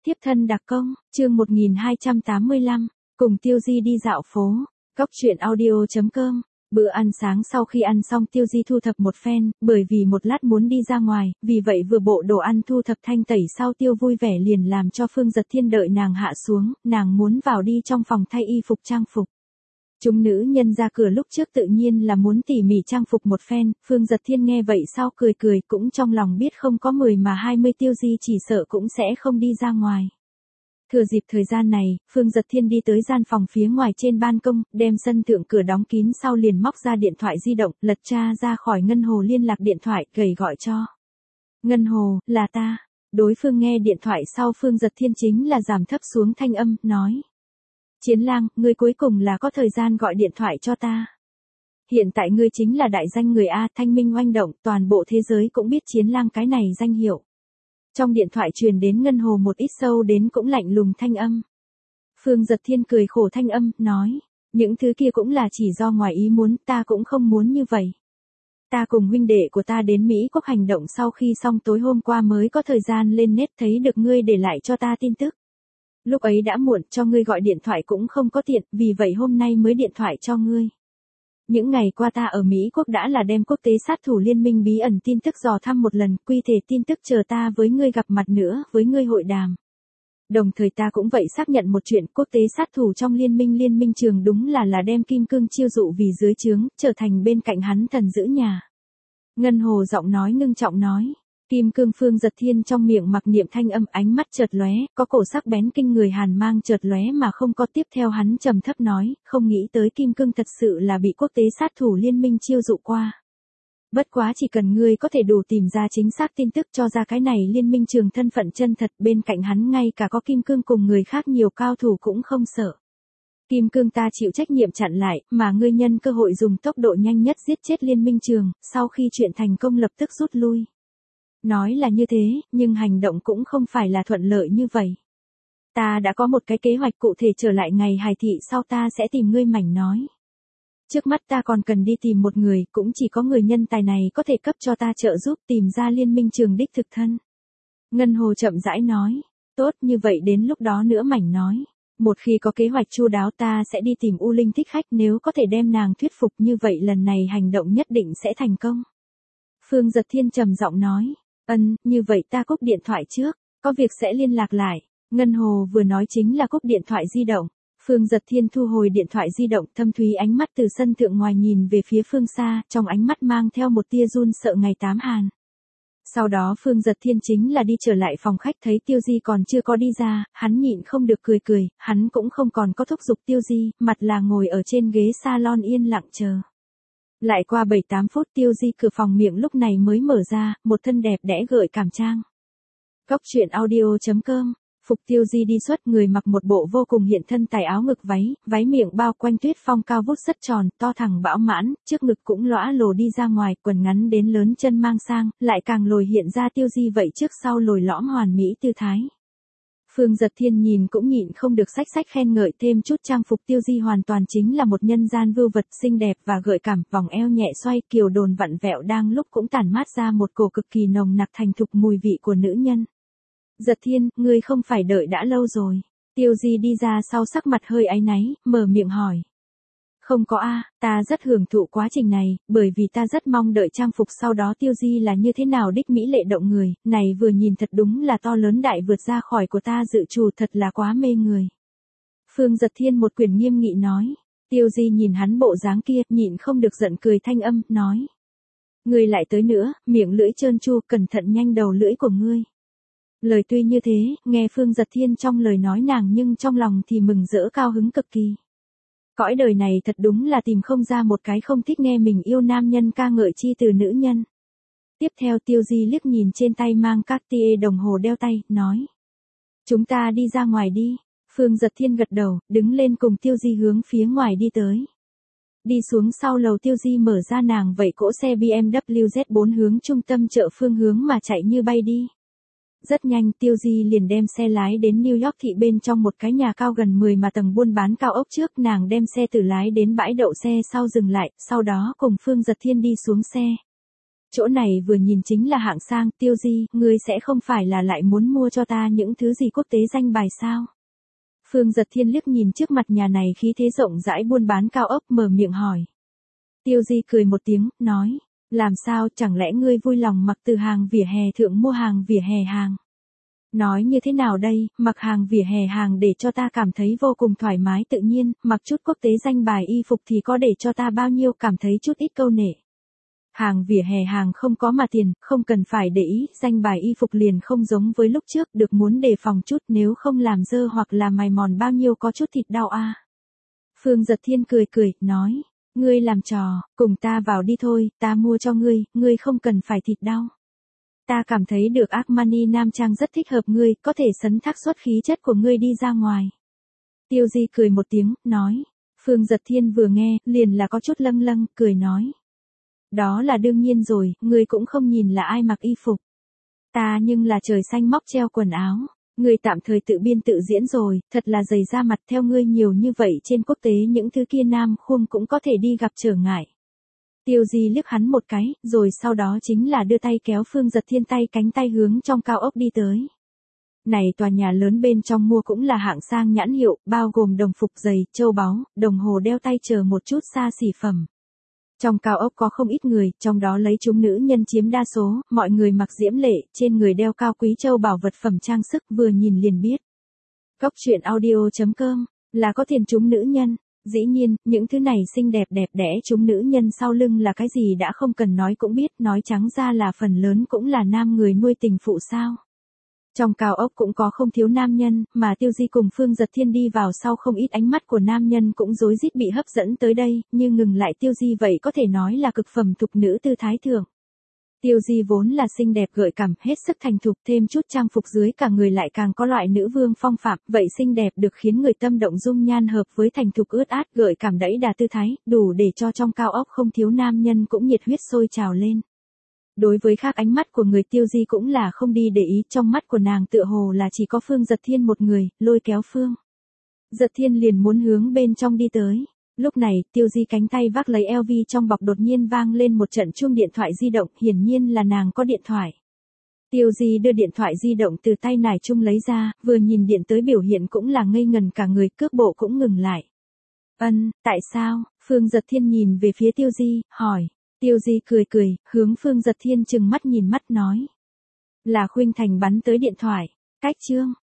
Tiếp thân đặc công, chương 1285, cùng Tiêu Di đi dạo phố. Góc truyện audio.com. Bữa ăn sáng sau khi ăn xong Tiêu Di thu thập một phen, bởi vì một lát muốn đi ra ngoài, vì vậy vừa bộ đồ ăn thu thập thanh tẩy sau Tiêu vui vẻ liền làm cho Phương Giật Thiên đợi nàng hạ xuống, nàng muốn vào đi trong phòng thay y phục trang phục. Chúng nữ nhân ra cửa lúc trước tự nhiên là muốn tỉ mỉ trang phục một phen, Phương Giật Thiên nghe vậy sau cười cười cũng trong lòng biết không có 10 mà 20 Tiêu Di chỉ sợ cũng sẽ không đi ra ngoài. Thừa dịp thời gian này, Phương Giật Thiên đi tới gian phòng phía ngoài trên ban công, đem sân thượng cửa đóng kín sau liền móc ra điện thoại di động, lật tra ra khỏi Ngân Hồ liên lạc điện thoại, gầy gọi cho. Ngân Hồ, là ta. Đối phương nghe điện thoại sau Phương Giật Thiên chính là giảm thấp xuống thanh âm, nói. Chiến lang, ngươi cuối cùng là có thời gian gọi điện thoại cho ta. Hiện tại ngươi chính là đại danh người A, thanh minh oanh động, toàn bộ thế giới cũng biết Chiến lang cái này danh hiệu. Trong điện thoại truyền đến Ngân Hồ một ít sâu đến cũng lạnh lùng thanh âm. Phương Giật Thiên cười khổ thanh âm, nói, những thứ kia cũng là chỉ do ngoài ý muốn, ta cũng không muốn như vậy. Ta cùng huynh đệ của ta đến Mỹ Quốc hành động sau khi xong tối hôm qua mới có thời gian lên net thấy được ngươi để lại cho ta tin tức. Lúc ấy đã muộn, cho ngươi gọi điện thoại cũng không có tiện, vì vậy hôm nay mới điện thoại cho ngươi. Những ngày qua ta ở Mỹ Quốc đã là đem quốc tế sát thủ liên minh bí ẩn tin tức dò thăm một lần, quy thể tin tức chờ ta với ngươi gặp mặt nữa, với ngươi hội đàm. Đồng thời ta cũng vậy xác nhận một chuyện, quốc tế sát thủ trong liên minh trường đúng là đem Kim Cương chiêu dụ vì dưới trướng, trở thành bên cạnh hắn thần giữ nhà. Ngân Hồ giọng nói ngưng trọng nói. Kim Cương. Phương Giật Thiên trong miệng mặc niệm thanh âm, ánh mắt chợt lóe, có cổ sắc bén kinh người hàn mang chợt lóe mà không có. Tiếp theo hắn trầm thấp nói, không nghĩ tới Kim Cương thật sự là bị quốc tế sát thủ liên minh chiêu dụ qua. Bất quá chỉ cần ngươi có thể đủ tìm ra chính xác tin tức cho ra cái này liên minh trường thân phận chân thật, bên cạnh hắn ngay cả có Kim Cương cùng người khác nhiều cao thủ cũng không sợ. Kim Cương ta chịu trách nhiệm chặn lại, mà ngươi nhân cơ hội dùng tốc độ nhanh nhất giết chết liên minh trường, sau khi chuyện thành công lập tức rút lui. Nói là như thế, nhưng hành động cũng không phải là thuận lợi như vậy. Ta đã có một cái kế hoạch cụ thể, trở lại ngày hài thị sau ta sẽ tìm ngươi mảnh nói. Trước mắt ta còn cần đi tìm một người, cũng chỉ có người nhân tài này có thể cấp cho ta trợ giúp tìm ra liên minh trường đích thực thân. Ngân Hồ chậm rãi nói, tốt như vậy đến lúc đó nữa mảnh nói. Một khi có kế hoạch chu đáo ta sẽ đi tìm U Linh thích khách, nếu có thể đem nàng thuyết phục như vậy lần này hành động nhất định sẽ thành công. Phương Giật Thiên trầm giọng nói. Như vậy ta cúp điện thoại trước, có việc sẽ liên lạc lại. Ngân Hồ vừa nói chính là cúp điện thoại di động. Phương Giật Thiên thu hồi điện thoại di động, thâm thúy ánh mắt từ sân thượng ngoài nhìn về phía phương xa, trong ánh mắt mang theo một tia run sợ ngày 8 hàn. Sau đó Phương Giật Thiên chính là đi trở lại phòng khách, thấy Tiêu Di còn chưa có đi ra, hắn nhịn không được cười, hắn cũng không còn có thúc giục Tiêu Di, mặt là ngồi ở trên ghế salon yên lặng chờ. Lại qua 7-8 phút Tiêu Di cửa phòng miệng lúc này mới mở ra, một thân đẹp đẽ gợi cảm trang. Góc truyện audio.com. Phục Tiêu Di đi xuất, người mặc một bộ vô cùng hiện thân tài áo ngực váy miệng bao quanh tuyết phong cao vút rất tròn, to thẳng bão mãn, trước ngực cũng lõa lồ đi ra ngoài, quần ngắn đến lớn chân mang sang, lại càng lồi hiện ra Tiêu Di vậy trước sau lồi lõm hoàn mỹ tư thái. Phương Giật Thiên nhìn cũng nhịn không được sách khen ngợi thêm chút trang phục Tiêu Di hoàn toàn chính là một nhân gian vưu vật xinh đẹp và gợi cảm, vòng eo nhẹ xoay kiều đồn vặn vẹo đang lúc cũng tản mát ra một cổ cực kỳ nồng nặc thành thục mùi vị của nữ nhân. Giật Thiên, ngươi không phải đợi đã lâu rồi. Tiêu Di đi ra sau sắc mặt hơi áy náy, mở miệng hỏi. Không có ta rất hưởng thụ quá trình này, bởi vì ta rất mong đợi trang phục sau đó Tiêu Di là như thế nào đích mỹ lệ động người, này vừa nhìn thật đúng là to lớn đại vượt ra khỏi của ta dự trù, thật là quá mê người. Phương Giật Thiên một quyền nghiêm nghị nói. Tiêu Di nhìn hắn bộ dáng kia, nhịn không được giận cười thanh âm, nói. Ngươi lại tới nữa, miệng lưỡi trơn tru, cẩn thận nhanh đầu lưỡi của ngươi. Lời tuy như thế, nghe Phương Giật Thiên trong lời nói nàng nhưng trong lòng thì mừng rỡ cao hứng cực kỳ. Cõi đời này thật đúng là tìm không ra một cái không thích nghe mình yêu nam nhân ca ngợi chi từ nữ nhân. Tiếp theo Tiêu Di liếc nhìn trên tay mang Cartier đồng hồ đeo tay, nói. Chúng ta đi ra ngoài đi. Phương Giật Thiên gật đầu, đứng lên cùng Tiêu Di hướng phía ngoài đi tới. Đi xuống sau lầu Tiêu Di mở ra nàng vậy cỗ xe BMW Z4 hướng trung tâm chợ phương hướng mà chạy như bay đi. Rất nhanh Tiêu Di liền đem xe lái đến New York thị bên trong một cái nhà cao gần 10 mà tầng buôn bán cao ốc trước, nàng đem xe tự lái đến bãi đậu xe sau dừng lại, sau đó cùng Phương Giật Thiên đi xuống xe. chỗ này vừa nhìn chính là hạng sang, Tiêu Di, ngươi sẽ không phải là lại muốn mua cho ta những thứ gì quốc tế danh bài sao? Phương Giật Thiên liếc nhìn trước mặt nhà này khí thế rộng rãi buôn bán cao ốc mở miệng hỏi. Tiêu Di cười một tiếng, nói, làm sao chẳng lẽ ngươi vui lòng mặc từ hàng vỉa hè thượng mua hàng vỉa hè hàng? Nói như thế nào đây, mặc hàng vỉa hè hàng để cho ta cảm thấy vô cùng thoải mái tự nhiên, mặc chút quốc tế danh bài y phục thì có để cho ta bao nhiêu cảm thấy chút ít câu nệ. Hàng vỉa hè hàng không có mà tiền, không cần phải để ý, danh bài y phục liền không giống với lúc trước, được muốn đề phòng chút nếu không làm dơ hoặc là mài mòn bao nhiêu có chút thịt đau a. Phương Giật Thiên cười cười, nói, ngươi làm trò, cùng ta vào đi thôi, ta mua cho ngươi không cần phải thịt đau. Ta cảm thấy được Armani nam trang rất thích hợp ngươi, có thể sấn thác xuất khí chất của ngươi đi ra ngoài. Tiêu Di cười một tiếng, nói. Phương Giật Thiên vừa nghe, liền là có chút lâng lâng, cười nói. Đó là đương nhiên rồi, ngươi cũng không nhìn là ai mặc y phục. Ta nhưng là trời xanh móc treo quần áo. Ngươi tạm thời tự biên tự diễn rồi, thật là dày da mặt theo ngươi nhiều như vậy trên quốc tế những thứ kia nam khuôn cũng có thể đi gặp trở ngại. Tiêu Di liếc hắn một cái, rồi sau đó chính là đưa tay kéo Phương Giật Thiên tay cánh tay hướng trong cao ốc đi tới. Này tòa nhà lớn bên trong mua cũng là hạng sang nhãn hiệu, bao gồm đồng phục giày, châu báu, đồng hồ đeo tay chờ một chút xa xỉ phẩm. Trong cao ốc có không ít người, trong đó lấy chúng nữ nhân chiếm đa số, mọi người mặc diễm lệ, trên người đeo cao quý châu bảo vật phẩm trang sức vừa nhìn liền biết. Góc truyện audio.com, là có tiền chúng nữ nhân. Dĩ nhiên, những thứ này xinh đẹp đẹp đẽ chúng nữ nhân sau lưng là cái gì đã không cần nói cũng biết, nói trắng ra là phần lớn cũng là nam người nuôi tình phụ sao. Trong cao ốc cũng có không thiếu nam nhân, mà Tiêu Di cùng Phương Giật Thiên đi vào sau không ít ánh mắt của nam nhân cũng rối rít bị hấp dẫn tới đây, nhưng ngừng lại Tiêu Di vậy có thể nói là cực phẩm thục nữ tư thái thượng. Tiêu Di vốn là xinh đẹp gợi cảm, hết sức thành thục, thêm chút trang phục dưới cả người lại càng có loại nữ vương phong phạm, vậy xinh đẹp được khiến người tâm động dung nhan hợp với thành thục ướt át gợi cảm đẫy đà tư thái, đủ để cho trong cao ốc không thiếu nam nhân cũng nhiệt huyết sôi trào lên. Đối với khác ánh mắt của người Tiêu Di cũng là không đi để ý, trong mắt của nàng tựa hồ là chỉ có Phương Giật Thiên một người, lôi kéo Phương Giật Thiên liền muốn hướng bên trong đi tới. Lúc này, Tiêu Di cánh tay vác lấy LV trong bọc đột nhiên vang lên một trận chuông điện thoại di động, hiển nhiên là nàng có điện thoại. Tiêu Di đưa điện thoại di động từ tay nải chung lấy ra, vừa nhìn điện tới biểu hiện cũng là ngây ngần cả người, cước bộ cũng ngừng lại. Tại sao? Phương Giật Thiên nhìn về phía Tiêu Di, hỏi. Tiêu Di cười cười, hướng Phương Giật Thiên chừng mắt nhìn mắt nói. Là Khuynh Thành bắn tới điện thoại. Cách chương.